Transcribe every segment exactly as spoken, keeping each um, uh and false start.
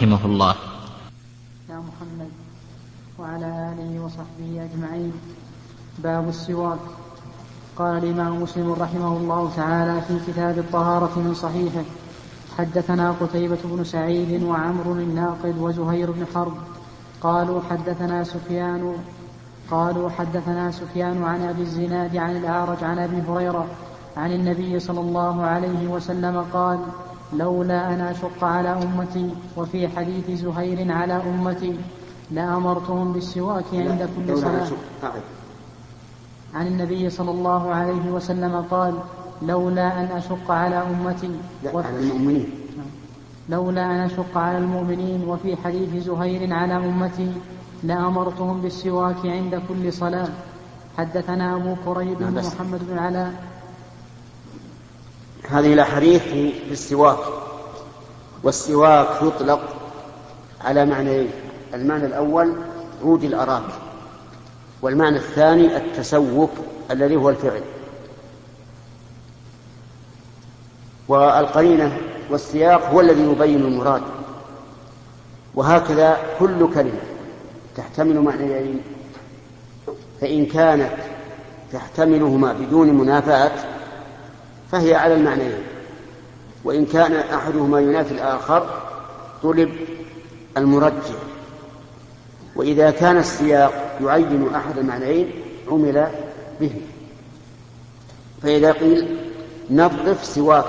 رحمه الله. يا محمد وعلى آله وصحبه أجمعين. باب السواك. قال الإمام مسلم رحمه الله تعالى في كتاب الطهارة من صحيحه: حدثنا قتيبة بن سعيد وعمرو الناقد وزهير بن حرب قالوا حدثنا سفيان قالوا حدثنا سفيان عن أبي الزناد عن الأعرج عن أبي هريرة عن النبي صلى الله عليه وسلم قال: لولا أن أشق على أمتي. وفي حديث زهير على أمتي لأمرتهم بالسواك عند كل صلاة. عن النبي صلى الله عليه وسلم قال: لولا أن أشق على أمتي على المؤمنين لولا أن أشق على المؤمنين. وفي حديث زهير على أمتي لأمرتهم بالسواك عند كل صلاة. حدثنا أبو كريب بن محمد بن علاء. هذه الأحاديث في السواك. والسواك يطلق على معنيين: المعنى الأول عود الأراك، والمعنى الثاني التسوك الذي هو الفعل. والقرينة والسياق هو الذي يبين المراد. وهكذا كل كلمة تحتمل معنيين، فإن كانت تحتملهما بدون منافاة فهي على المعنيين، وإن كان أحدهما ينافي الآخر طلب المرجح. وإذا كان السياق يعين أحد المعنيين عمل به. فإذا قيل نظف سواك،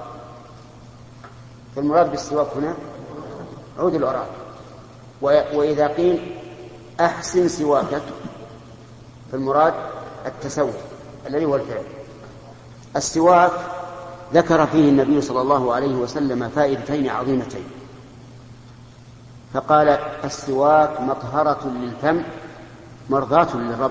فالمراد بالسواك هنا عود الأراك. وإذا قيل أحسن سواكك فالمراد التسوك الذي هو الفعل. السواك ذكر فيه النبي صلى الله عليه وسلم فائدتين عظيمتين، فقال: السواك مطهرة للفم مرضاة للرب.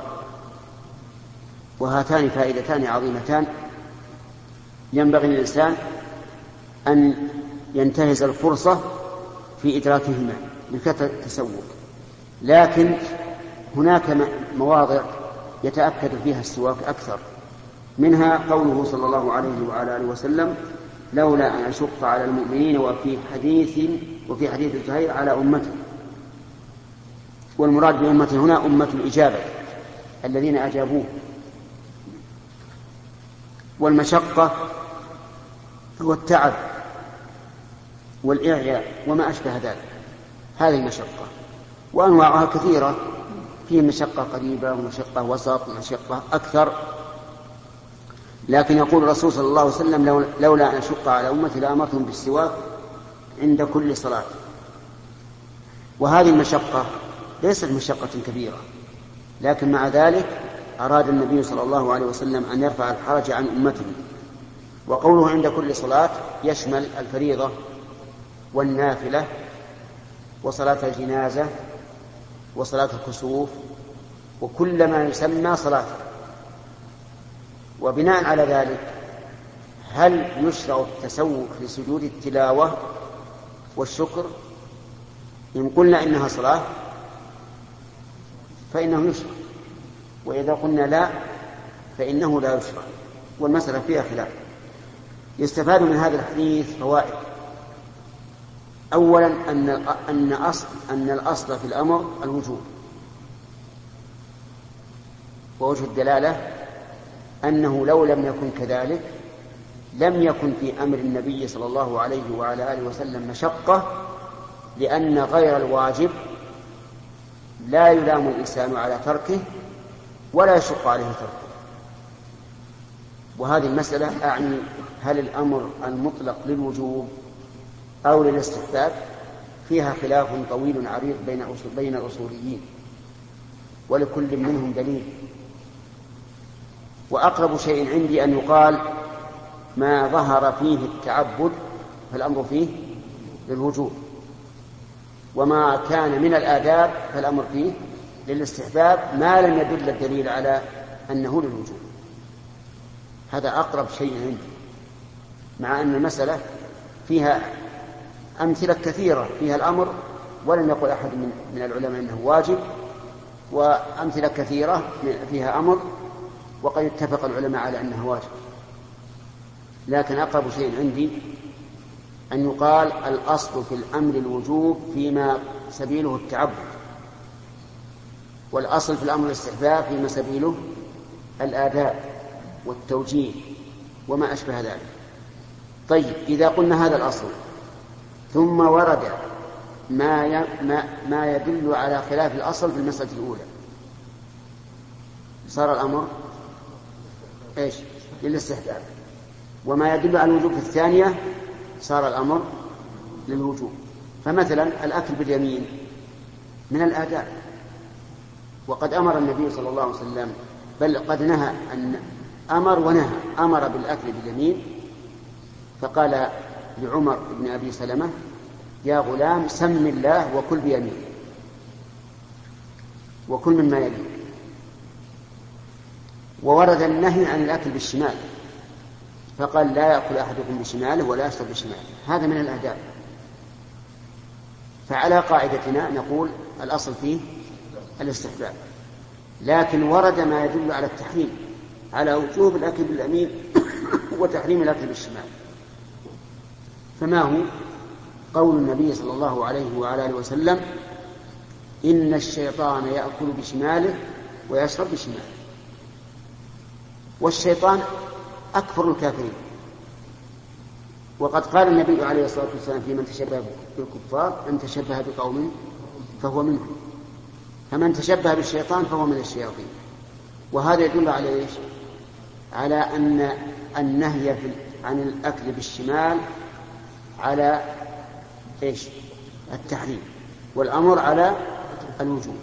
وهاتان فائدتان عظيمتان ينبغي للإنسان أن ينتهز الفرصة في إدراكهما من كثرة التسوك. لكن هناك مواضع يتأكد فيها السواك أكثر، منها قوله صلى الله عليه وعلى آله وسلم: لولا أن أشق على المؤمنين. وفي حديث وفي حديث زهير على أمته. والمراد بأمته هنا أمة الإجابة الذين أجابوه. والمشقة هو التعب والإعياء وما أشبه ذلك، هذه المشقة. وأنواعها كثيرة، فيه مشقة قريبة ومشقة وسط ومشقة أكثر. لكن يقول الرسول صلى الله عليه وسلم: لولا أن أشق على أمتي لأمرتهم بالسواك عند كل صلاة. وهذه المشقة ليست مشقة كبيرة، لكن مع ذلك أراد النبي صلى الله عليه وسلم أن يرفع الحرج عن أمته. وقوله عند كل صلاة يشمل الفريضة والنافلة وصلاة الجنازة وصلاة الكسوف وكل ما يسمى صلاة. وبناء على ذلك هل يشرع التسوق لسجود التلاوة والشكر؟ إن قلنا إنها صلاة فإنه يشرع، وإذا قلنا لا فإنه لا يشرع، والمسألة فيها خلاف. يستفاد من هذا الحديث فوائد. أولا أن أن أصل أن الأصل في الأمر الوجوب، ووجه الدلالة أنه لو لم يكن كذلك لم يكن في أمر النبي صلى الله عليه وعلى آله وسلم مشقة، لأن غير الواجب لا يلام الإنسان على تركه ولا يشق عليه تركه. وهذه المسألة أعني هل الأمر المطلق للوجوب أو للاستحباب فيها خلاف طويل عريض بين الأصوليين، ولكل منهم دليل. وأقرب شيء عندي أن يقال ما ظهر فيه التعبد فالأمر فيه للوجوب، وما كان من الآداب فالأمر فيه للاستحباب ما لم يدل الدليل على أنه للوجوب. هذا أقرب شيء عندي، مع أن المسألة فيها أمثلة كثيرة فيها الأمر ولم يقل أحد من العلماء أنه واجب، وأمثلة كثيرة فيها أمر وقد اتفق العلماء على أنه واجب. لكن أقرب شيء عندي أن يقال الأصل في الأمر الوجوب فيما سبيله التعبد، والأصل في الأمر الاستحباب فيما سبيله الآداب والتوجيه وما أشبه ذلك. طيب إذا قلنا هذا الأصل ثم ورد ما ما يدل على خلاف الأصل في المسألة الأولى، صار الأمر إيش؟ للاستحباب. وما يدل على الوجوب في الثانية صار الأمر للوجوب. فمثلا الأكل باليمين من الآداب، وقد أمر النبي صلى الله عليه وسلم، بل قد نهى أن أمر ونهى، أمر بالأكل باليمين، فقال لعمر بن أبي سلمة: يا غلام سم الله وكل بيمين وكل مما يلي. وورد النهي عن الأكل بالشمال، فقال: لا يأكل أحدكم بشماله ولا يشرب بشماله. هذا من الآداب. فعلى قاعدتنا نقول الأصل فيه الاستحباب، لكن ورد ما يدل على التحريم، على وجوب الأكل باليمين وتحريم الأكل بالشمال. فما هو؟ قول النبي صلى الله عليه وعلى آله وسلم: إن الشيطان يأكل بشماله ويشرب بشماله. والشيطان أكفر الكافرين، وقد قال النبي عليه الصلاة والسلام في من تشبه بالكفار: من تشبه بقوم فهو منهم. فمن تشبه بالشيطان فهو من الشياطين. وهذا يدل على إيش؟ على أن النهي عن الأكل بالشمال على إيش؟ التحريم، والأمر على الوجوب.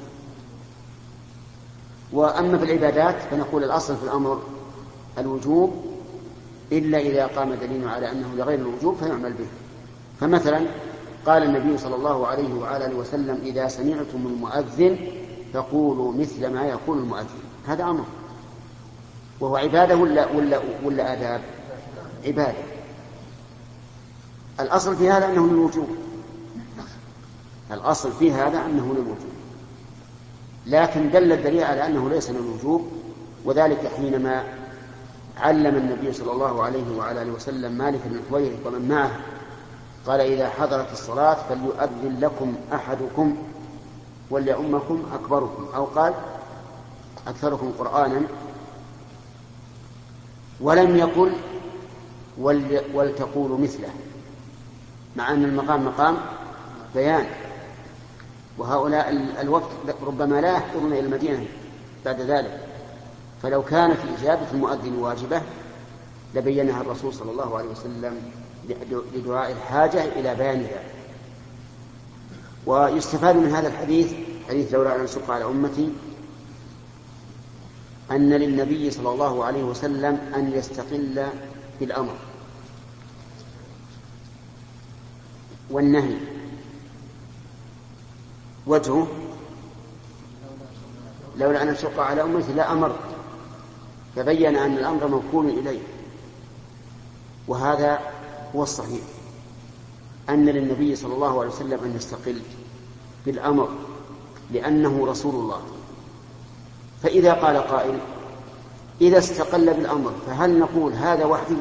وأما في العبادات فنقول الأصل في الأمر الوجوب، إلا إذا قام دليل على أنه لغير الوجوب فيعمل به. فمثلا قال النبي صلى الله عليه وعلى آله وسلم: إذا سمعتم المؤذن فقولوا مثل ما يقول المؤذن. هذا أمر، وهو عبادة ولا, ولا, ولا آداب؟ عبادة. الأصل في هذا أنه للوجوب، الأصل في هذا أنه للوجوب، لكن دل الدليل على أنه ليس للوجوب، وذلك حينما علم النبي صلى الله عليه وعلى آله وسلم مالك بن الحويرث ومن معه، قال: إذا حضرت الصلاة فليؤذن لكم أحدكم وليؤمكم أكبركم، أو قال أكثركم قرآنا، ولم يقل ولتقولوا مثله، مع أن المقام مقام بيان، وهؤلاء الوقت ربما لا يحضرون إلى المدينة بعد ذلك، فلو كانت إجابة المؤذن واجبة لبينها الرسول صلى الله عليه وسلم لدعاء الحاجة إلى بيانها. ويستفاد من هذا الحديث، حديث لولا أن أشق على أمتي، أن للنبي صلى الله عليه وسلم أن يستقل بالأمر والنهي. وجهه: لولا أن أشق على أمتي لا أمر، فبين أن الأمر موكول إليه. وهذا هو الصحيح، أن للنبي صلى الله عليه وسلم أن يستقل بالأمر لأنه رسول الله. فإذا قال قائل: إذا استقل بالأمر فهل نقول هذا وحي،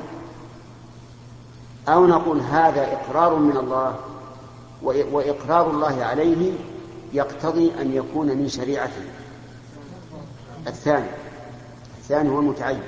أو نقول هذا إقرار من الله، وإقرار الله عليه يقتضي أن يكون من شريعته؟ الثاني الثاني هو المتعين،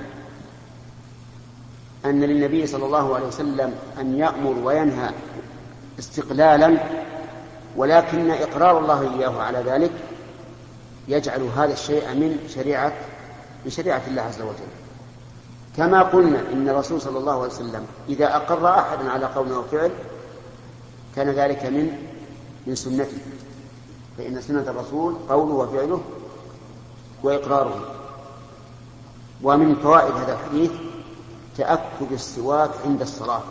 أن للنبي صلى الله عليه وسلم أن يأمر وينهى استقلالا، ولكن إقرار الله إياه على ذلك يجعل هذا الشيء من شريعة من شريعة الله عز وجل. كما قلنا إن الرسول صلى الله عليه وسلم إذا أقر أحدا على قول أو فعل كان ذلك من من سنته، فإن سنة الرسول قوله وفعله وإقراره. ومن فوائد هذا الحديث تأكد السواك عند الصلاة.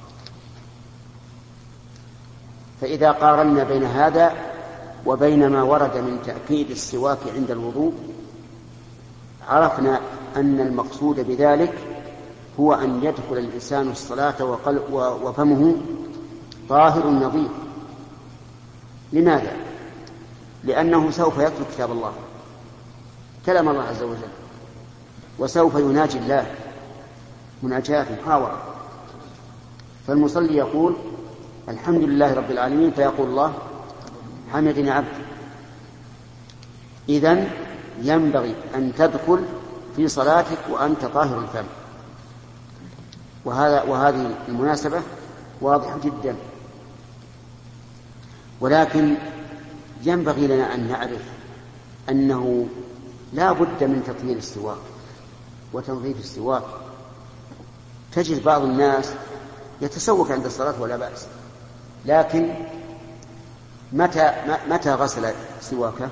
فإذا قارنا بين هذا وبين ما ورد من تأكيد السواك عند الوضوء عرفنا أن المقصود بذلك هو أن يدخل الإنسان الصلاة وفمه طاهر نظيف. لماذا؟ لأنه سوف يتلو كتاب الله، كلام الله عز وجل، وسوف يناجي الله مناجاة محاورة. فالمصلي يقول: الحمد لله رب العالمين فيقول الله حمدني عبدي. إذن ينبغي أن تدخل في صلاتك وأنت طاهر الفم، وهذا وهذه المناسبة واضحة جدا. ولكن ينبغي لنا أن نعرف أنه لا بد من تطهير السواك وتنظيف السواك. تجد بعض الناس يتسوك عند الصلاة ولا بأس، لكن متى متى غسل سواكه؟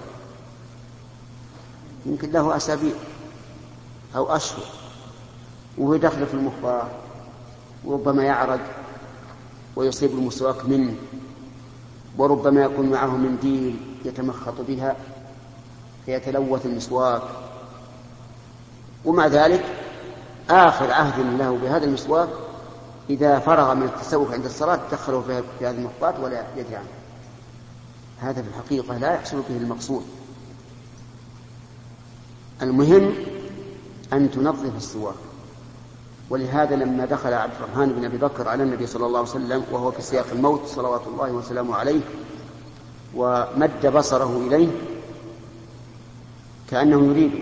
يمكن له أسابيع أو أشهر وهو دخل في المخبار، وربما يعرج ويصيب المسواك منه، وربما يكون معه منديل يتمخط بها فيتلوث المسواك، ومع ذلك آخر عهد له بهذا المسواك إذا فرغ من التسوك عند الصلاة دخله في هذه المخبات ولا يدري عنه. هذا في الحقيقة لا يحصل به المقصود. المهم أن تنظف السواك. ولهذا لما دخل عبد الرحمن بن أبي بكر على النبي صلى الله عليه وسلم وهو في سياق الموت صلوات الله وسلامه عليه ومد بصره إليه كأنه يريد،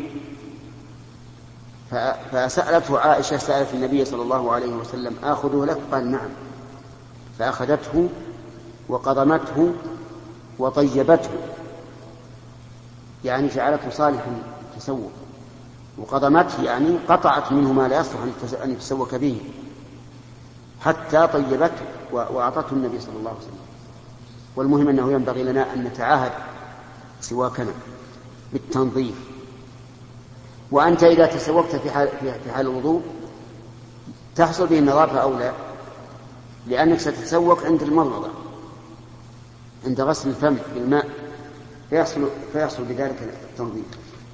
فسألته عائشة سألت النبي صلى الله عليه وسلم آخذه لك؟ قال نعم. فأخذته وقضمته وطيبته، يعني جعلته صالحا التسوق، وقضمته يعني قطعت منه ما لا يصلح أن يتسوك به حتى طيبته وأعطته النبي صلى الله عليه وسلم. والمهم أنه ينبغي لنا أن نتعاهد سواكنا بالتنظيف. وأنت إذا تسوكت في حال, في حال الوضوء تحصل به النظافة أو لا؟ لأنك ستتسوك عند المضمضة عند غسل الفم بالماء فيحصل, فيحصل بذلك التنظيف.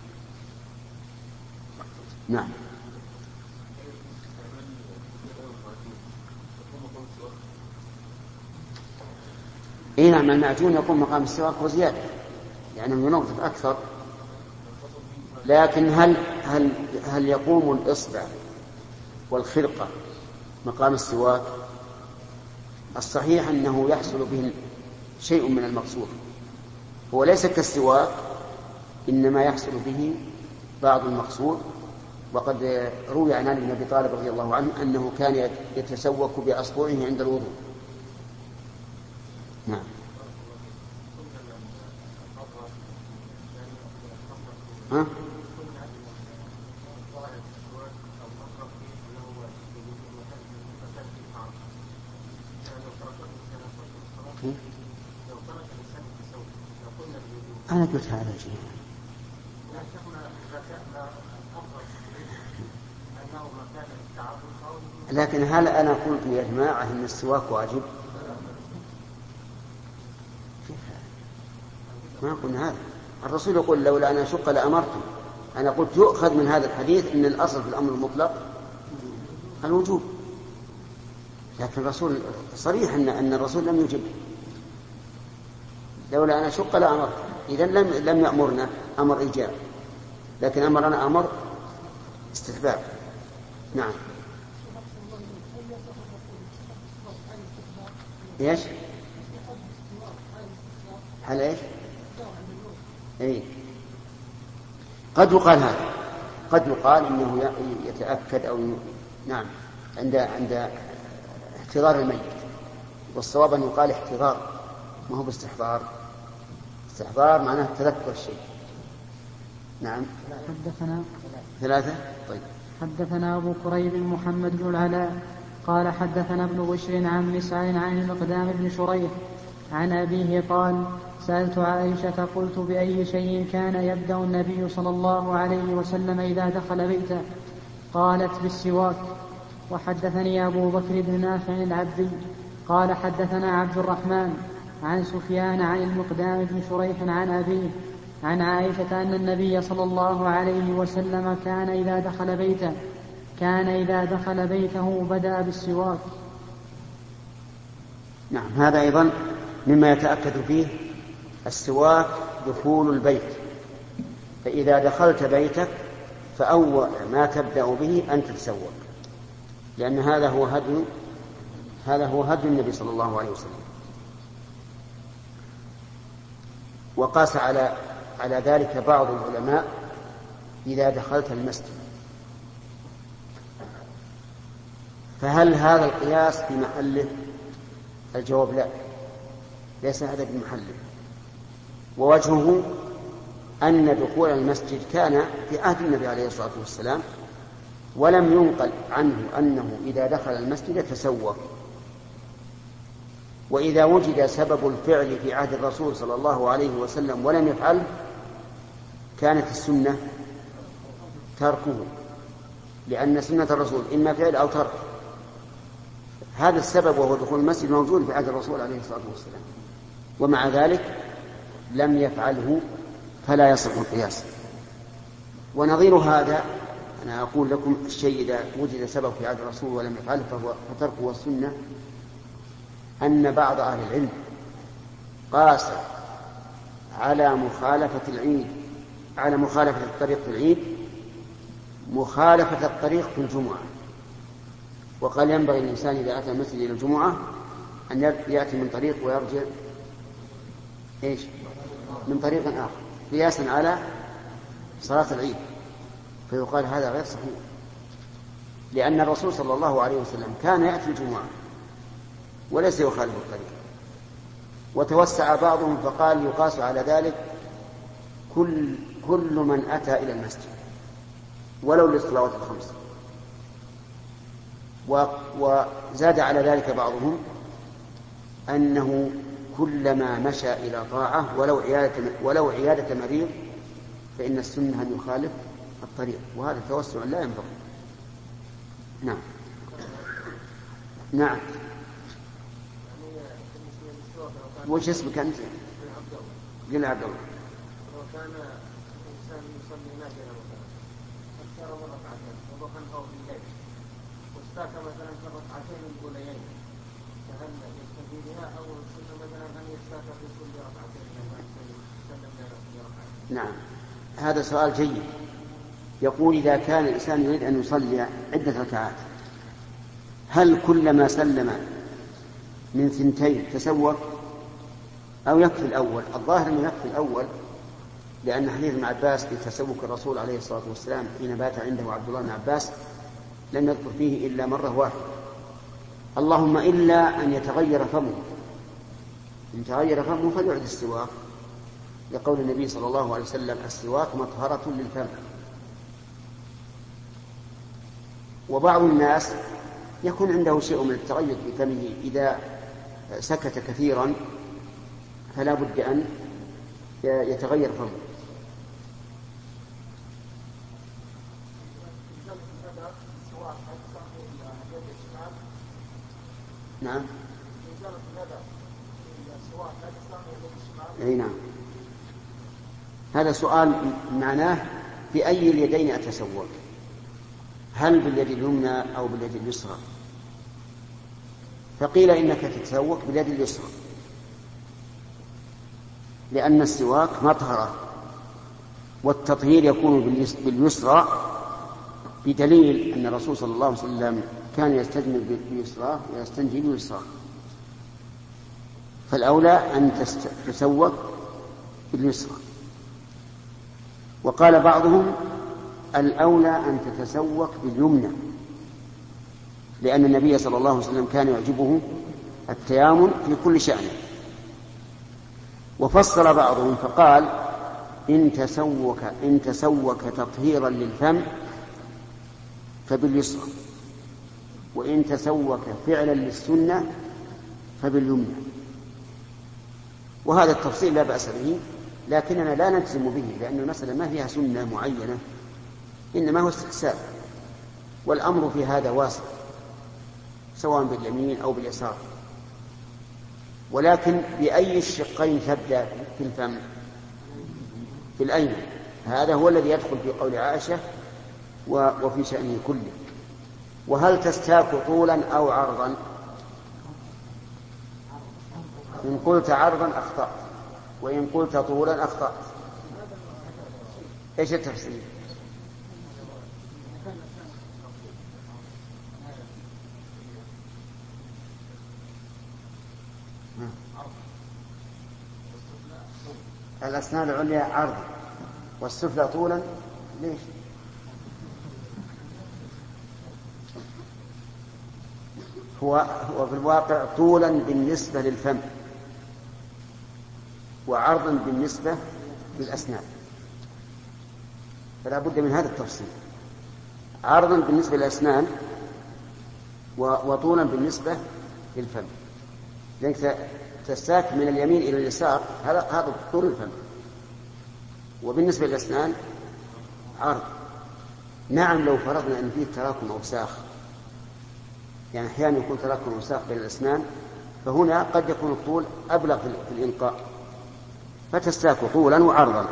نعم. إيه نعم، المعجون يقوم مقام السواك وزيادة، يعني ينظف أكثر. لكن هل هل هل يقوم الإصبع والخرقة مقام السواك؟ الصحيح أنه يحصل به شيء من المقصود، هو ليس كالسواك، إنما يحصل به بعض المقصود. وقد روي عن علي بن أبي طالب رضي الله عنه أنه كان يتسوك بأصبعه عند الوضوء. نعم. ها؟ أنا قلت هذا الشيء. لكن هل أنا قلت يا جماعة إن السواك واجب؟ ما قلنا هذا. الرسول يقول لولا أن أشق لأمرتم. أنا قلت يؤخذ من هذا الحديث إن الأصل في الأمر المطلق الوجوب، لكن الرسول صريح أن أن الرسول لم يجب. لولا أن أشق لأمرتم، إذن لم لم يأمرنا أمر إيجاب، لكن أمرنا أمر استحباب. نعم. ايش؟ هل ايش؟ اي قد يقال هذا، قد يقال انه يتأكد او نعم عند عند احتضار الميت، والصواب ان يقال احتضار ما هو باستحضار. استحضار معناه تذكر الشيء. نعم. حدثنا ثلاثة. طيب. حدثنا أبو كريب محمد بن العلاء قال حدثنا ابن بشر عن مسعر عن المقدام بن شريح عن أبيه قال سألت عائشة قلت بأي شيء كان يبدأ النبي صلى الله عليه وسلم إذا دخل بيته؟ قالت بالسواك. وحدثني أبو بكر بن نافع العبدي قال حدثنا عبد الرحمن عن سفيان عن المقدام بن شريح عن أبيه عن عائشة أن النبي صلى الله عليه وسلم كان إذا دخل بيته كان إذا دخل بيته بدأ بالسواك. نعم. هذا أيضا مما يتأكد فيه السواك دخول البيت. فإذا دخلت بيتك فأول ما تبدأ به أن تتسوك، لأن هذا هو هدي هذا هو هدي النبي صلى الله عليه وسلم. وقاس على على ذلك بعض العلماء إذا دخلت المسجد. فهل هذا القياس في محله؟ الجواب لا، ليس هذا في محله. ووجهه أن دخول المسجد كان في عهد النبي عليه الصلاة والسلام، ولم ينقل عنه أنه إذا دخل المسجد تسوق. وإذا وجد سبب الفعل في عهد الرسول صلى الله عليه وسلم ولم يفعله كانت السنة تركه، لأن سنة الرسول إما فعل أو ترك. هذا السبب وهو دخول المسجد موجود في عهد الرسول عليه الصلاة والسلام، ومع ذلك لم يفعله، فلا يصح القياس. ونظير هذا أنا أقول لكم الشيء إذا وجد سبب في عهد الرسول ولم يفعله فهو فتركه والسنة، أن بعض أهل العلم قاس على مخالفة العيد على مخالفة الطريق في العيد مخالفة الطريق في الجمعة، وقال ينبغي الإنسان إذا أتى المسجد إلى الجمعة أن يأتي من طريق ويرجع إيش من طريق آخر، قياسا على صلاة العيد. فيقال هذا غير صحيح، لأن الرسول صلى الله عليه وسلم كان يأتي الجمعة وليس يخالف الطريق. وتوسع بعضهم فقال يقاس على ذلك كل, كل من أتى إلى المسجد ولو للصلوات الخمس. وزاد على ذلك بعضهم أنه كلما مشى إلى طاعة ولو عيادة, ولو عيادة مريض فإن السنة أن يخالف الطريق، وهذا توسع لا ينبغي. نعم نعم. وش اسمك أنت؟ قل عبد الله. لو كان الإنسان يصلي نافلة مثلا فاختار ركعتين وضحى في الليل واستاك مثلا في الركعتين الأوليين، فهل يستفيد بها أو السنة مثلا أن يستاك في كل ركعتين يسلم في ركعتين؟ نعم، هذا سؤال جيد. يقول إذا كان الإنسان يريد أن يصلي عدة ركعات هل كلما سلم من ثنتين تسوى أو يكفي الأول؟ الظاهر أنه يكفي الأول، لأن حديث ابن عباس في تسوك الرسول عليه الصلاة والسلام حين بات عنده عبد الله بن عباس لم يذكر فيه إلا مرة واحدة، اللهم إلا أن يتغير فمه، إن تغير فمه فليعد السواك، لقول النبي صلى الله عليه وسلم السواك مطهرة للفم. وبعض الناس يكون عنده شيء من التغير في فمه إذا سكت كثيرا فلا بد أن يتغير فمه. نعم أي نعم. هذا سؤال معناه في أي اليدين أتسوق، هل باليد اليمنى أو باليد اليسرى؟ فقيل إنك تتسوق باليد اليسرى، لأن السواك مطهرة، والتطهير يكون باليسرى بدليل أن الرسول صلى الله عليه وسلم كان يستجمر باليسرى ويستنجي باليسرى، فالأولى أن تتسوق باليسرى. وقال بعضهم الأولى أن تتسوق باليمنى، لأن النبي صلى الله عليه وسلم كان يعجبه التيامن في كل شأن. وفصل بعضهم فقال إن تسوك, إن تسوك تطهيرا للفم فباليسرى، وإن تسوك فعلا للسنة فباليمنى. وهذا التفصيل لا بأس به، لكننا لا نجزم به، لأن المسألة ما فيها سنة معينة، إنما هو استحسان، والأمر في هذا واسع سواء باليمين أو باليسار. ولكن بأي الشقين تبدأ في الفم؟ في الأيمن، هذا هو الذي يدخل في قول عائشة وفي شأنه كله. وهل تستاك طولا أو عرضا؟ إن قلت عرضا أخطأت، وإن قلت طولا أخطأت. إيش التفسير؟ الأسنان العليا عرضا والسفلى طولا. ليش؟ هو هو في الواقع طولا بالنسبة للفم وعرضا بالنسبة للأسنان، فلا بد من هذا التفصيل. عرضا بالنسبة للأسنان وطولا بالنسبة للفم، لأنك تستاك من اليمين إلى اليسار، هذا هذا طول الفم، وبالنسبة للأسنان عرض. نعم لو فرضنا أن فيه تراكم أوساخ، يعني أحيانا يكون تراكم أوساخ بين الأسنان، فهنا قد يكون الطول أبلغ في الإنقاء، فتستاك طولا وعرضا.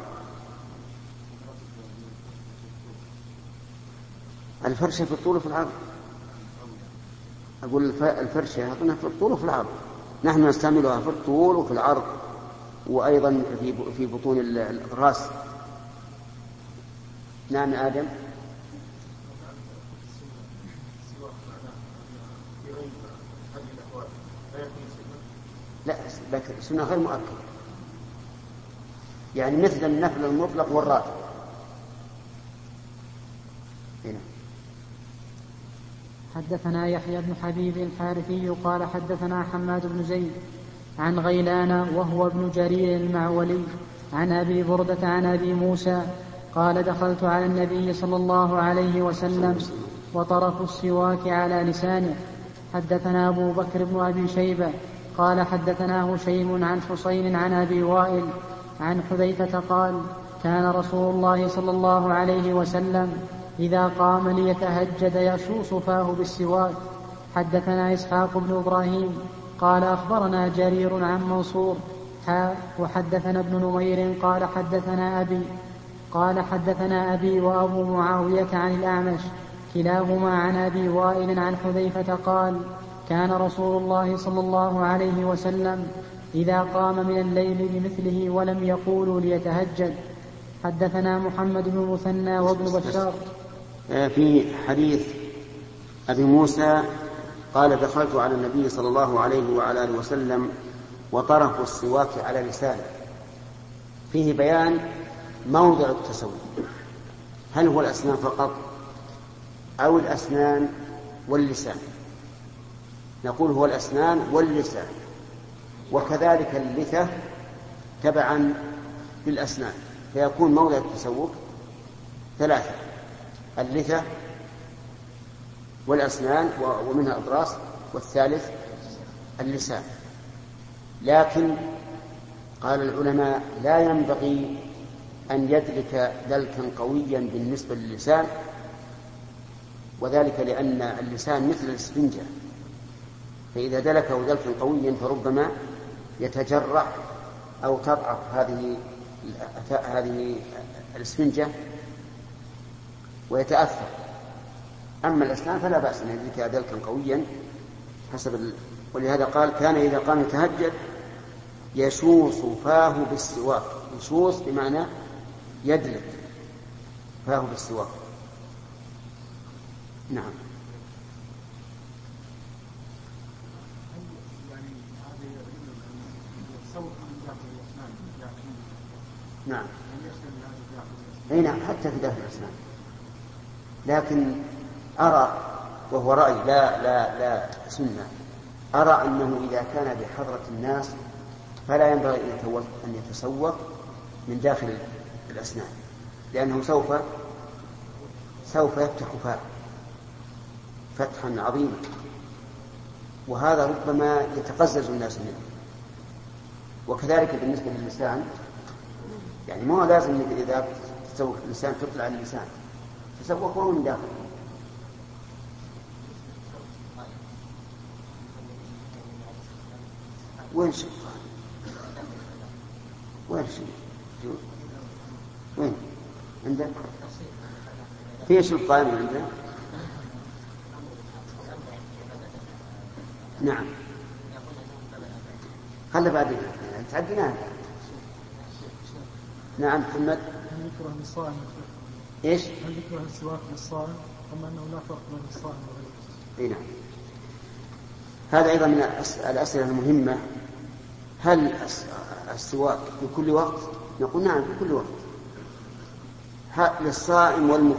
الفرشة في الطول وفي العرض. أقول الفرشة أظنها في الطول وفي العرض، نحن نستعملها في الطول وفي العرض، وأيضا في في بطون الرأس. نعم آدم. لا، لكن سنة غير مؤكدة، يعني مثل النفل المطلق والراتب. هنا. حدثنا يحيى بن حبيب الحارثي قال حدثنا حماد بن زيد عن غيلان وهو ابن جرير المعولي عن أبي بردة عن أبي موسى قال دخلت على النبي صلى الله عليه وسلم وطرف السواك على لسانه. حدثنا أبو بكر بن أبي شيبة قال حدثنا هشيم عن حسين عن أبي وائل عن حذيفة قال كان رسول الله صلى الله عليه وسلم إذا قام ليتهجد يشوص فاه بالسواك. حدثنا إسحاق بن إبراهيم قال أخبرنا جرير عن منصور وحدثنا ابن نمير قال حدثنا أبي قال حدثنا أبي وأبو معاوية عن الأعمش كلاهما عن أبي وائل عن حذيفة قال كان رسول الله صلى الله عليه وسلم إذا قام من الليل بمثله ولم يقولوا ليتهجد. حدثنا محمد بن المثنى وابن بشار. في حديث أبي موسى قال دخلت على النبي صلى الله عليه وعلى آله وسلم وطرف السواك على لسانه، فيه بيان موضع التسوق، هل هو الأسنان فقط أو الأسنان واللسان؟ نقول هو الأسنان واللسان، وكذلك اللثة تبعا للأسنان، فيكون موضع التسوق ثلاثة: اللثة والأسنان ومنها الأضراس، والثالث اللسان. لكن قال العلماء لا ينبغي أن يدلك دلكا قويا بالنسبة للسان، وذلك لأن اللسان مثل الإسفنجة، فإذا دلكه دلكا قويا فربما يتجرح أو تضعف هذه هذه الإسفنجة ويتأثر. أما الأسنان فلا بأس أن يدلك دلكا قويا حسب ال... ولهذا قال كان إذا قام يتهجد يشوص فاه بالسواك. يشوص بمعنى يدلك فاه بالسواك. نعم. نعم. أي نعم، حتى في داخل الأسنان. لكن أرى، وهو رأي لا لا لا سنة، أرى أنه إذا كان بحضرة الناس فلا ينبغي أن يتسوق من داخل الأسنان، لأنه سوف سوف يفتح فاه فتحا عظيما، وهذا ربما يتقزز الناس منه. وكذلك بالنسبة للسان، يعني ما لازم إذا تسوق اللسان تطلع اللسان، تسوقه من داخل. وين شو؟ وين شو؟ وين؟ عندك؟ في شو القائمة عندك؟ نعم. خلي بعدين تعديناها. نعم محمد. هل يكره للصائم؟ ايش؟ هل يكره السواك للصائم؟ أما أنه لا فرق بين الصائم وغيره؟ اي نعم. هذا أيضا من الأسئلة المهمة هل السواك في كل وقت؟ نقول نعم في كل وقت للصائم والمفطر.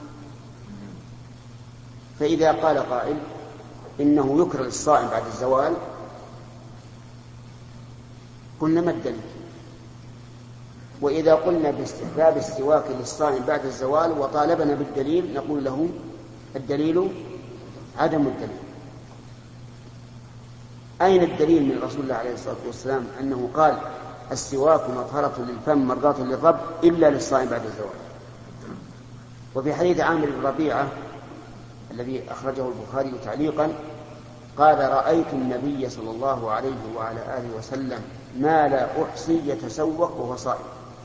فإذا قال قائل إنه يكره للصائم بعد الزوال قلنا ما الدليل؟ وإذا قلنا باستحباب السواك للصائم بعد الزوال وطالبنا بالدليل نقول له الدليل عدم الدليل. أين الدليل من رسول الله عليه الصلاة والسلام أنه قال السواك مطهرة للفم مرضاة للرب إلا للصائم بعد الزوال؟ وفي حديث عامر بن ربيعة الذي أخرجه البخاري تعليقا قال رأيت النبي صلى الله عليه وعلى آله وسلم ما لا أحصي يتسوق وهو صائم.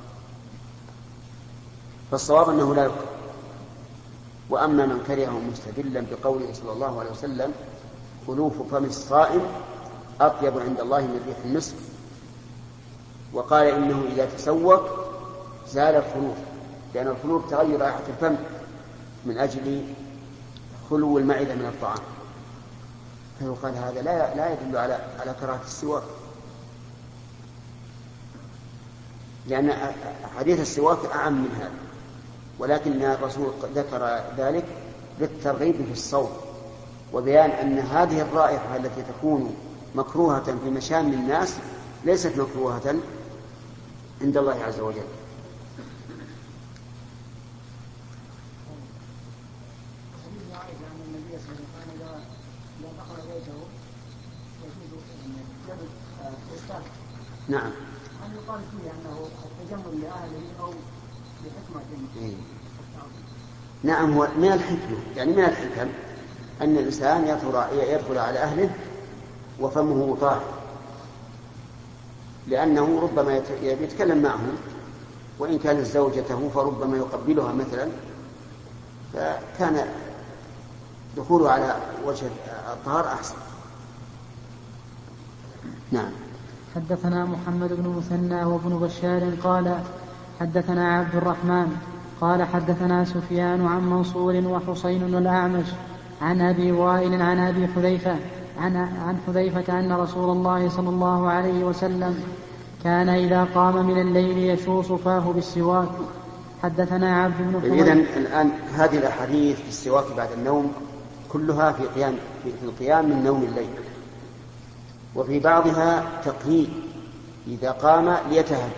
فالصواب أنه لا يكره. وأما من كرهه مستدلا بقوله صلى الله عليه وسلم خلوف فم الصائم أطيب عند الله من ريح المسك، وقال إنه إذا تسوق زال الخلوف، لأن الخلوف تغير رائحة الفم من أجل خلو المعدة من الطعام، فيقال هذا لا لا يدل على على كراهة السواك، لأن حديث السواك أعم من هذا. ولكن الرسول ذكر ذلك للترغيب في الصوم وبيان أن هذه الرائحة التي تكون مكروهة في مشام الناس ليست مكروهة عند الله عز وجل. نعم. هل يقال فيه أنه التجمل لأهله أو لحكمة؟ إيه. نعم، هو من الحكمة، يعني من الحكم أن الإنسان يدخل على أهله وفمه طاهر، لأنه ربما يتكلم معهم وإن كانت زوجته فربما يقبلها مثلا، فكان دخوله على وجه الطهار أحسن. نعم. حدثنا محمد بن مثنى وابن بشار قال حدثنا عبد الرحمن قال حدثنا سفيان عن منصور وحسين الأعمش عن أبي وائل عن أبي حذيفة عن, عن حذيفة أن رسول الله صلى الله عليه وسلم كان إذا قام من الليل يشوص فاه بالسواك. حدثنا عبد بن حميد. إذن الآن هذه الأحاديث في السواك بعد النوم كلها في قيام في القيام من نوم الليل، وفي بعضها تقييد إذا قام ليتهجد.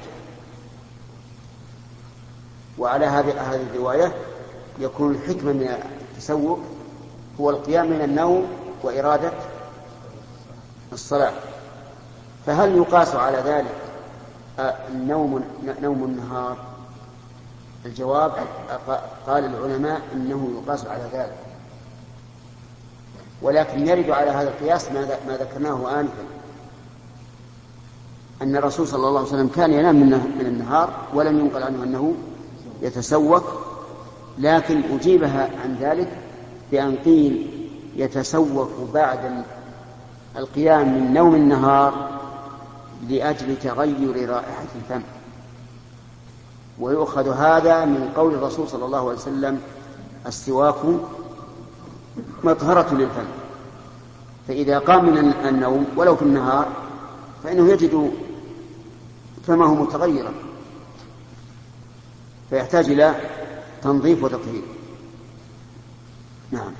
وعلى هذه الرواية يكون الحكمة من التسوق هو القيام من النوم وإرادة الصلاة. فهل يقاس على ذلك النوم نوم النهار؟ الجواب قال العلماء إنه يقاس على ذلك، ولكن يرد على هذا القياس ما ذكرناه آنفا، أن الرسول صلى الله عليه وسلم كان ينام من النهار ولم ينقل عنه أنه يتسوق، لكن أجيبها عن ذلك بأن قيل يتسوق بعد القيام من نوم النهار لأجل تغير رائحة الفم. ويؤخذ هذا من قول الرسول صلى الله عليه وسلم السواك مطهرة للفم، فإذا قام من النوم ولو في النهار فإنه يجد فمه متغيرا فيحتاج إلى تنظيف وتطهير. نعم.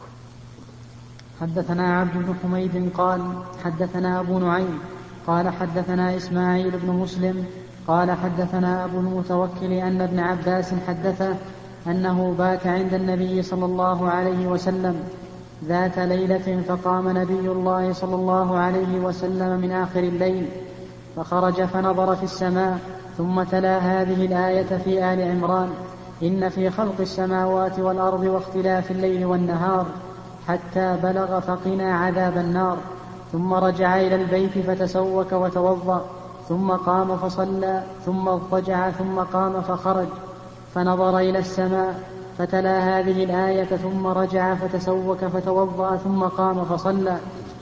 حدثنا عبد بن حميد قال حدثنا أبو نعيم قال حدثنا إسماعيل بن مسلم قال حدثنا أبو المتوكل أن ابن عباس حدثه أنه بات عند النبي صلى الله عليه وسلم ذات ليلة، فقام نبي الله صلى الله عليه وسلم من آخر الليل فخرج فنظر في السماء، ثم تلا هذه الآية في آل عمران: إن في خلق السماوات والأرض واختلاف الليل والنهار حتى بلغ فقنا عذاب النار. ثم رجع إلى البيت فتسوك وتوضأ، ثم قام فصلى، ثم اضطجع، ثم قام فخرج فنظر إلى السماء فتلا هذه الآية، ثم رجع فتسوك فتوضأ، ثم قام فصلى.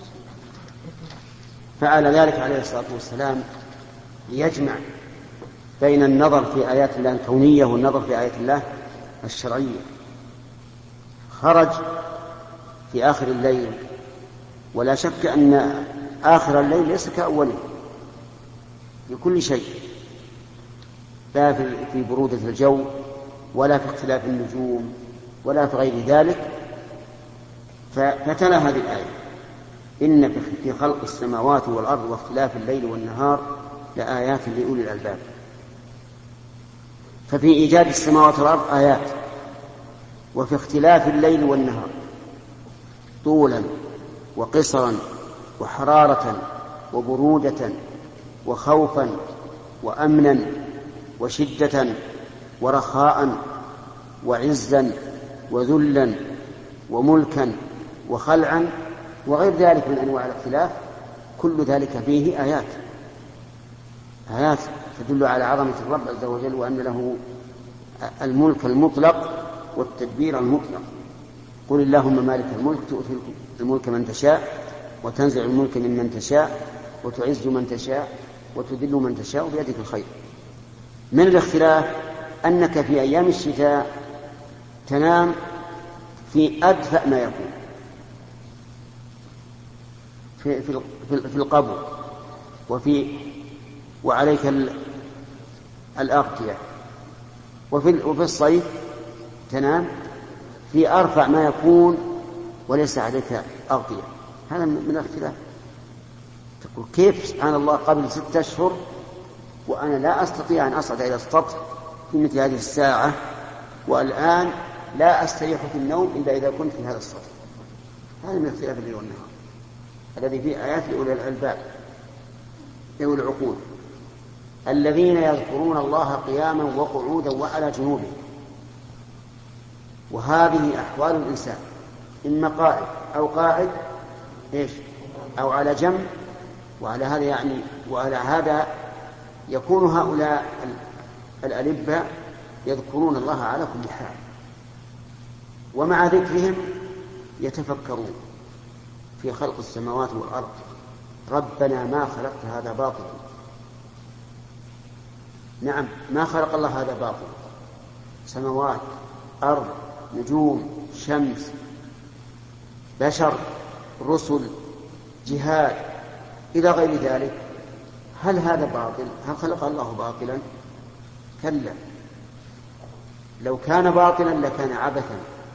فعل ذلك عليه الصلاة والسلام ليجمع بين النظر في آيات الله الكونية والنظر في آيات الله الشرعية. خرج في آخر الليل، ولا شك أن آخر الليل ليس كأوله، في كل شيء، لا في برودة الجو ولا في اختلاف النجوم ولا في غير ذلك. فتلا هذه الآية: إن في خلق السماوات والأرض واختلاف الليل والنهار لآيات لأولي الألباب. ففي إيجاد السماوات والأرض آيات، وفي اختلاف الليل والنهار طولا وقصرا وحرارة وبرودة وخوفا وأمنا وشدة ورخاء وعزا وذلا وملكا وخلعا وغير ذلك من أنواع الاختلاف، كل ذلك فيه آيات آيات تدل على عظمة الرب عز وجل، وأن له الملك المطلق والتدبير المطلق. قل اللهم مالك الملك تؤتي الملك من تشاء وتنزع الملك ممن تشاء وتعز من تشاء وتذل من تشاء بيدك الخير. من الاختلاف أنك في أيام الشتاء تنام في أدفأ ما يكون في, في, في القبر وفي وعليك الأغطية، وفي, وفي الصيف تنام في أرفع ما يكون وليس عليك أغطية. هذا من الاختلاف. تقول كيف سبحان الله قبل ستة أشهر وأنا لا أستطيع أن أصعد إلى السطح في مثل هذه الساعة، والآن لا أستريح في النوم إلا إذا كنت في هذا السطح. هذا من اختلاف الليل والنهار الذي فيه آيات لأولي الألباب أولي العقول الذين يذكرون الله قياما وقعودا وعلى جنوبهم. وهذه أحوال الإنسان، إما قائد أو قاعد إيش أو على جنب. وعلى هذا يعني وعلى هذا يكون هؤلاء الألبة يذكرون الله على كل حال، ومع ذكرهم يتفكرون في خلق السماوات والأرض. ربنا ما خلقت هذا باطلا. نعم، ما خلق الله هذا باطلا. سماوات، أرض، نجوم، شمس، بشر، رسل، جهاد، إلى غير ذلك. هل هذا باطل؟ هل خلق الله باطلا؟ كلا، لو كان باطلا لكان عبثا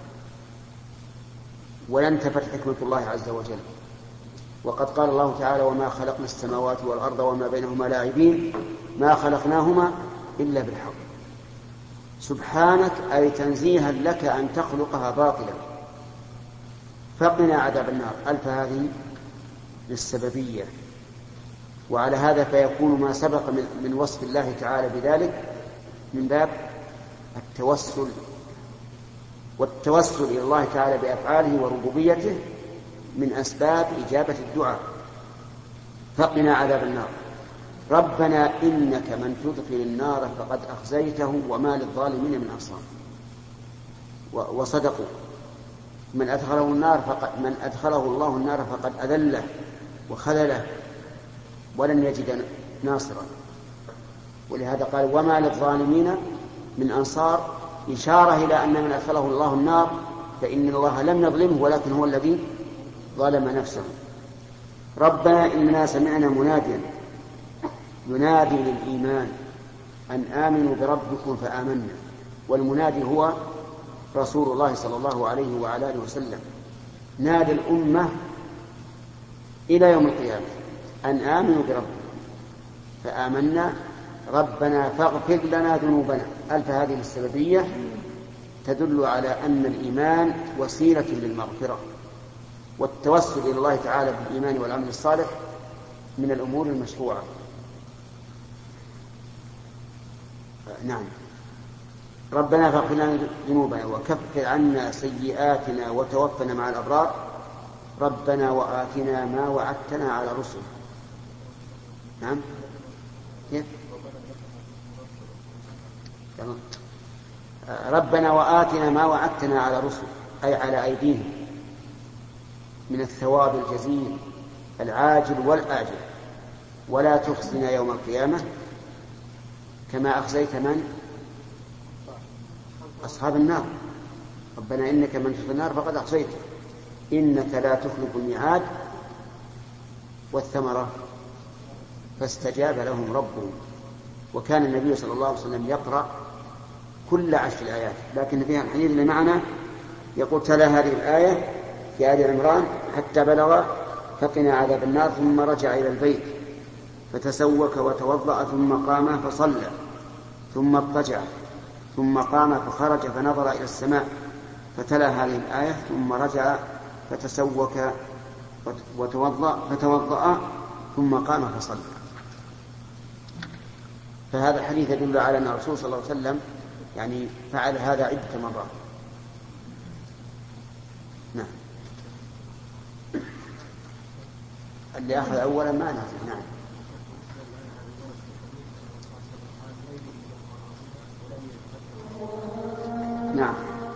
ولانتفت حكمة الله عز وجل. وقد قال الله تعالى: وما خلقنا السماوات والأرض وما بينهما لاعبين ما خلقناهما إلا بالحق. سبحانك، أي تنزيها لك أن تخلقها باطلا. فقنا عذاب النار. ألف هذه للسببية. وعلى هذا فيكون ما سبق من وصف الله تعالى بذلك من باب التوسل، والتوسل إلى الله تعالى بأفعاله وربوبيته من أسباب إجابة الدعاء. فقنا عذاب النار. ربنا إنك من تدخل النار فقد أخزيته وما للظالمين من أنصار. وصدقوا، من أدخله النار فقد من أدخله الله النار فقد أذله وخذله ولن يجد ناصرا. ولهذا قال: وما للظالمين من أنصار، إشارة إلى أن من أدخله الله النار فإن الله لم يظلمه ولكن هو الذي ظلم نفسه. ربنا إننا سمعنا مناديا ينادي للإيمان أن آمنوا بربكم فآمنا. والمنادي هو رسول الله صلى الله عليه وعلى آله وسلم، نادى الأمة إلى يوم القيامة أن آمنوا بربكم فآمنا ربنا فاغفر لنا ذنوبنا. ألف هذه السببية تدل على أن الإيمان وسيلة للمغفرة، والتوسل إلى الله تعالى بالإيمان والعمل الصالح من الأمور المشروعة. نعم. ربنا فاغفر لنا ذنوبنا وكفر عنا سيئاتنا وتوفنا مع الأبرار ربنا وآتنا ما وعدتنا على رسل. نعم. كيف؟ ربنا وآتنا ما وعدتنا على رسل، أي على أيديهم من الثواب الجزيل العاجل والآجل، ولا تخزنا يوم القيامة كما أخزيت من أصحاب النار. ربنا إنك من تدخل النار فقد أخزيته إنك لا تخلف الميعاد. والثمرة فاستجاب لهم ربهم. وكان النبي صلى الله عليه وسلم يقرأ كل عشر آيات، لكن فيها الحديث اللي معنا يقول تلا هذه الآية في آل عمران حتى بلغ فقنا عذاب النار، ثم رجع إلى البيت فتسوك وتوضأ ثم قام فصلى ثم اضطجع ثم قام فخرج فنظر إلى السماء فتلا هذه الآية ثم رجع فتسوك وتوضأ فتوضأ ثم قام فصلى. فهذا الحديث يدل على أن الرسول صلى الله عليه وسلم يعني فعل هذا عدة مرات. نعم. اللي أخذ أولا ما نازل. نعم. نعم.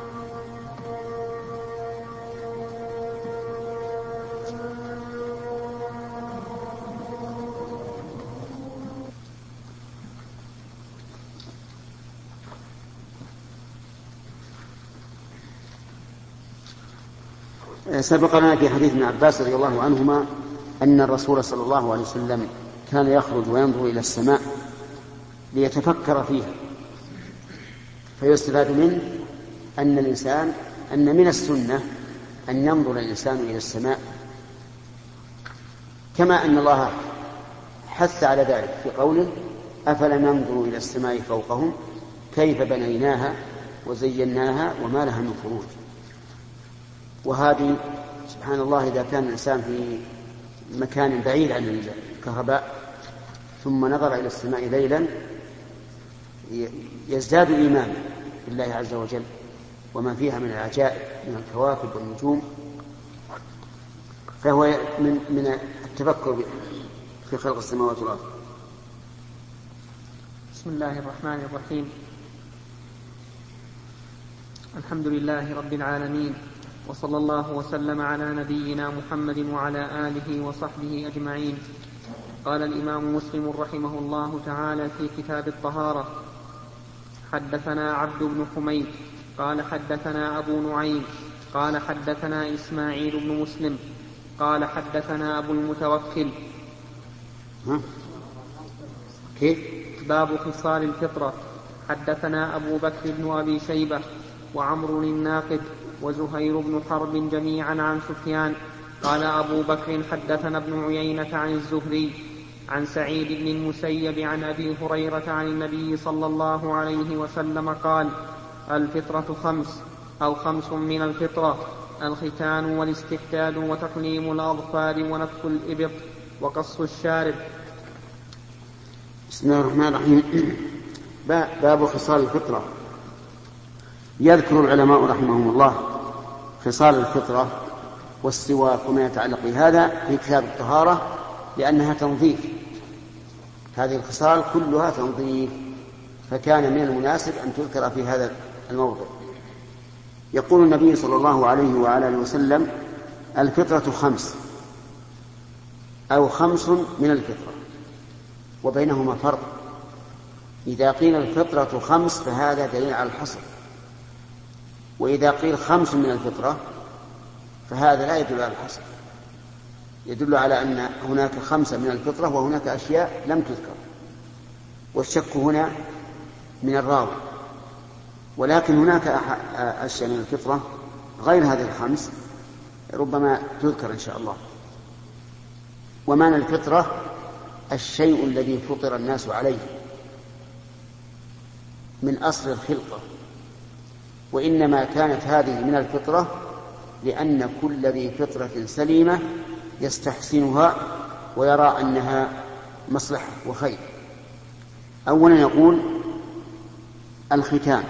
سبق لنا في حديث ابن عباس رضي الله عنهما أن الرسول صلى الله عليه وسلم كان يخرج وينظر إلى السماء ليتفكر فيها، فيستفاد منه أن الإنسان أن من السنة أن ينظر الإنسان إلى السماء، كما أن الله حث على ذلك في قوله أفلم ينظروا إلى السماء فوقهم كيف بنيناها وزيناها وما لها من فروج. وهذه سبحان الله إذا كان الإنسان في مكان بعيد عن الكهرباء ثم نظر إلى السماء ليلا يزداد إيمانا بالله عز وجل وما فيها من العجائب من الكواكب والنجوم، فهو من من التفكر في خلق السماوات والأرض. بسم الله الرحمن الرحيم. الحمد لله رب العالمين، وصلى الله وسلم على نبينا محمد وعلى آله وصحبه أجمعين. قال الإمام مسلم رحمه الله تعالى في كتاب الطهارة: حدثنا عبد بن حميد قال حدثنا أبو نعيم قال حدثنا إسماعيل بن مسلم قال حدثنا أبو المتوكل. كيف؟ باب خصال الفطرة. حدثنا أبو بكر بن أبي شيبة وعمر الناقد وزهير بن حرب جميعا عن سفيان قال أبو بكر حدثنا ابن عيينة عن الزهري عن سعيد بن المسيب عن أبي هريرة عن النبي صلى الله عليه وسلم قال: الفطرة خمس أو خمس من الفطرة: الختان والاستحداد وتقليم الأظفار ونتف الإبط وقص الشارب. بسم الله الرحمن الرحيم. باب خصال الفطرة. يذكر العلماء رحمهم الله خصال الفطرة والسواك وما يتعلق بهذا في كتاب الطهارة، لأنها تنظيف. هذه الخصال كلها تنظيف، فكان من المناسب أن تذكر في هذا الموضوع. يقول النبي صلى الله عليه وعلى آله وسلم: الفطرة خمس أو خمس من الفطرة، وبينهما فرق. إذا قيل الفطرة خمس فهذا دليل على الحصر، وإذا قيل خمس من الفطرة فهذا لا يدل على الحصر، يدل على أن هناك خمسة من الفطرة وهناك أشياء لم تذكر، والشك هنا من الراوي. ولكن هناك أشياء من الفطرة غير هذه الخمس ربما تذكر إن شاء الله. ومعنى الفطرة الشيء الذي فطر الناس عليه من أصل الخلقة، وإنما كانت هذه من الفطرة لأن كل ذي فطرة سليمة يستحسنها ويرى أنها مصلحة وخير. أولا يقول الختان.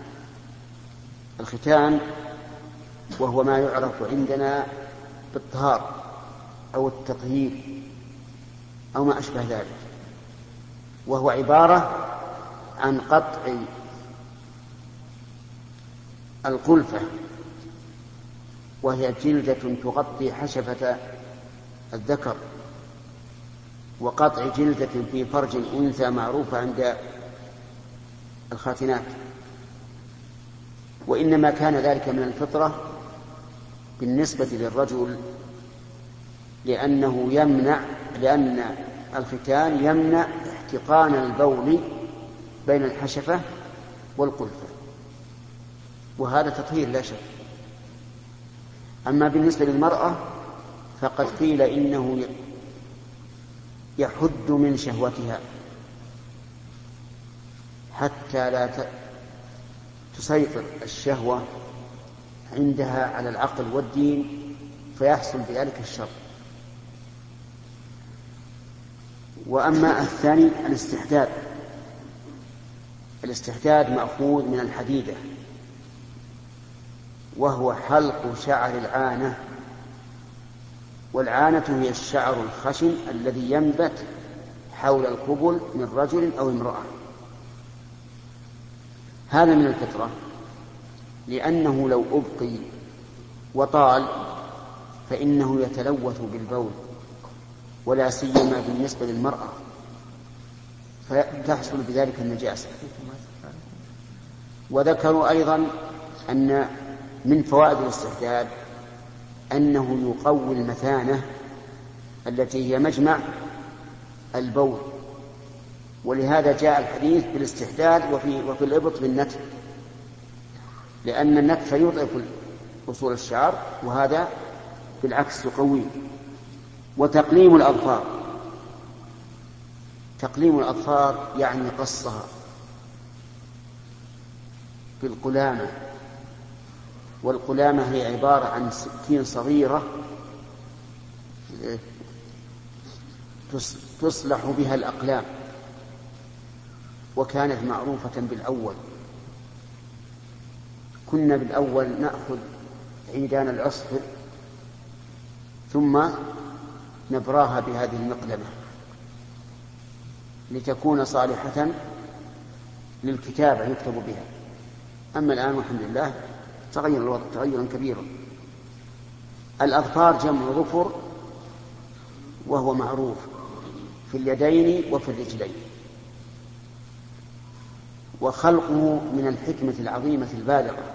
الختان وهو ما يعرف عندنا بالطهارة أو التطهير أو ما أشبه ذلك، وهو عبارة عن قطع القلفة، وهي جلدة تغطي حشفة الذكر، وقطع جلدة في فرج أنثى معروفة عند الخاتنات. وإنما كان ذلك من الفطرة بالنسبة للرجل لأنه يمنع لأن الختان يمنع احتقان البول بين الحشفة والقلفة، وهذا تطهير لا شك. أما بالنسبة للمرأة فقد قيل إنه يحد من شهوتها حتى لا تسيطر الشهوة عندها على العقل والدين فيحصل بذلك الشر. وأما الثاني الاستحداد، الاستحداد مأخوذ من الحديدة، وهو حلق شعر العانة، والعانة هي الشعر الخشن الذي ينبت حول القبل من رجل أو امرأة. هذا من الفطرة، لأنه لو أبقي وطال فإنه يتلوث بالبول، ولا سيما بالنسبة للمرأة، فتحصل بذلك النجاسة. وذكروا أيضا أن من فوائد الاستحداد أنه يقوي المثانة التي هي مجمع البول، ولهذا جاء الحديث بالاستحداد وفي, وفي الإبط بالنتف، لأن النتف يضعف أصول الشعر وهذا بالعكس يقويه. وتقليم الأظفار، تقليم الأظفار يعني قصها بالقلامة، والقلامة هي عبارة عن سكين صغيرة تصلح بها الأقلام، وكانت معروفة بالأول. كنا بالأول نأخذ عيدان العصفر ثم نبراها بهذه المقلمة لتكون صالحة للكتابة يكتب بها. أما الآن والحمد لله تغير الوضع تغيرا كبيرا. الأظفار جمع ظفر، وهو معروف في اليدين وفي الرجلين، وخلقه من الحكمة العظيمة البالغة،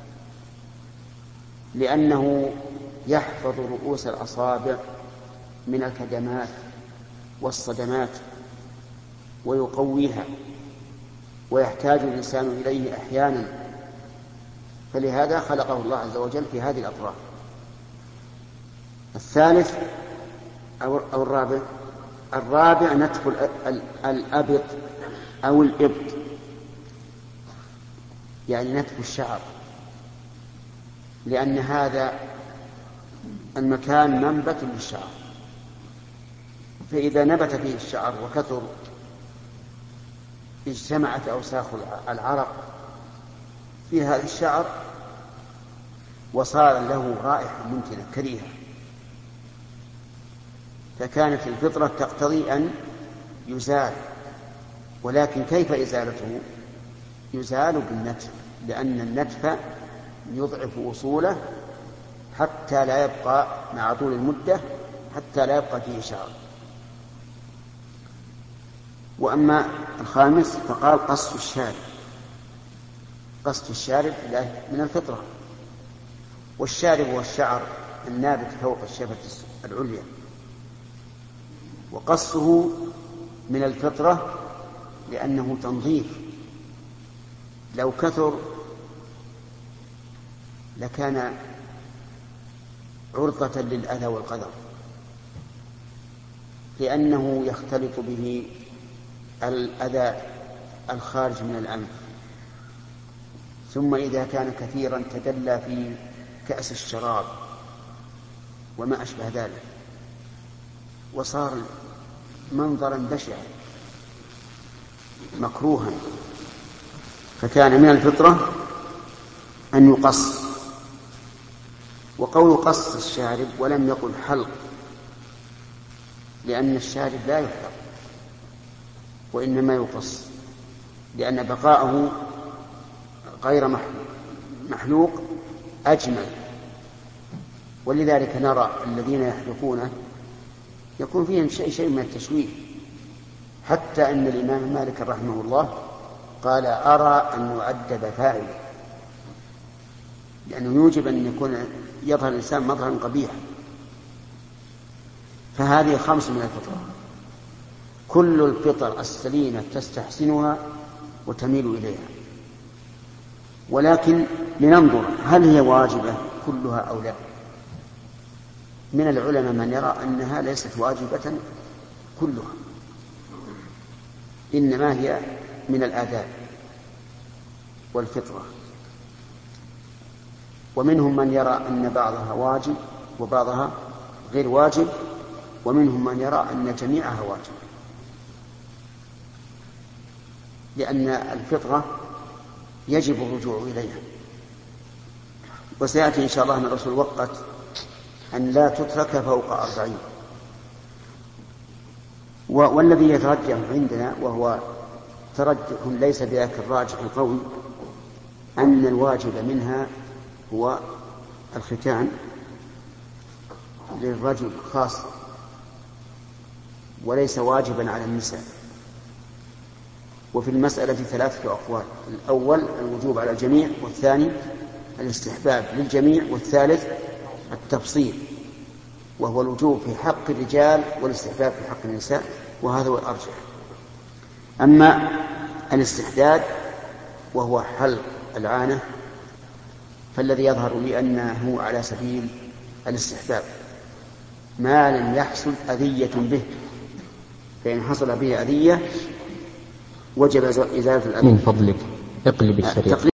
لأنه يحفظ رؤوس الأصابع من الكدمات والصدمات ويقويها، ويحتاج الإنسان إليه أحيانا، فلهذا خلقه الله عز وجل في هذه الأطراف. الثالث أو الرابع الرابع نتف الأبط أو الإبط، يعني نتف الشعر، لأن هذا المكان منبت للشعر، فإذا نبت فيه الشعر وكثر اجتمعت أوساخ العرق في هذا الشعر وصار له رائحة منتنة كريهة، فكانت الفطرة تقتضي أن يزال. ولكن كيف إزالته؟ يزال بالنتف، لأن النتف يضعف أصوله حتى لا يبقى مع طول المدة حتى لا يبقى فيه شعر. وأما الخامس فقال قص الشارب. قص الشارب من الفطرة، والشارب هو الشعر النابت فوق الشفة العليا، وقصه من الفطرة لأنه تنظيف. لو كثر لكان عرضة للأذى والقدر، لأنه يختلط به الأذى الخارج من الأنف، ثم إذا كان كثيرا تدلى في كأس الشراب وما أشبه ذلك، وصار منظرا بشعا مكروها. فكان من الفطرة أن يقص. وقول قص الشارب ولم يقل حلق، لأن الشارب لا يحلق وإنما يقص، لأن بقاءه غير محلوق أجمل. ولذلك نرى الذين يحلقونه يكون فيهم شيء شيء من التشويه، حتى أن الإمام مالك رحمه الله قال أرى أن يؤدب فاعله، لأنه يوجب أن يكون يظهر الإنسان مظهرا قبيحا. فهذه خمس من الفطرة: كل الفطر السليمة تستحسنها وتميل إليها، ولكن لننظر هل هي واجبة كلها أو لا. من العلماء من يرى أنها ليست واجبة كلها، إنما هي من الآداب والفطرة، ومنهم من يرى أن بعضها واجب وبعضها غير واجب، ومنهم من يرى أن جميعها واجب، لأن الفطرة يجب الرجوع إليها. وسيأتي إن شاء الله من الرسول وقت أن لا تترك فوق أربعين. والذي يترجح عندنا وهو ترجح ليس بذاك الراجح القوي أن الواجب منها هو الختان للرجل خاص، وليس واجبا على النساء. وفي المسألة ثلاثة أقوال: الأول الوجوب على الجميع، والثاني الاستحباب للجميع، والثالث التفصيل وهو الوجوب في حق الرجال والاستحباب في حق النساء، وهذا هو الأرجح. أما الاستحداد وهو حلق العانة فالذي يظهر لي أنه على سبيل الاستحباب ما لم يحصل أذية به، فإن حصل به أذية وجب إزالة الأذية. من فضلك اقلب الشريط.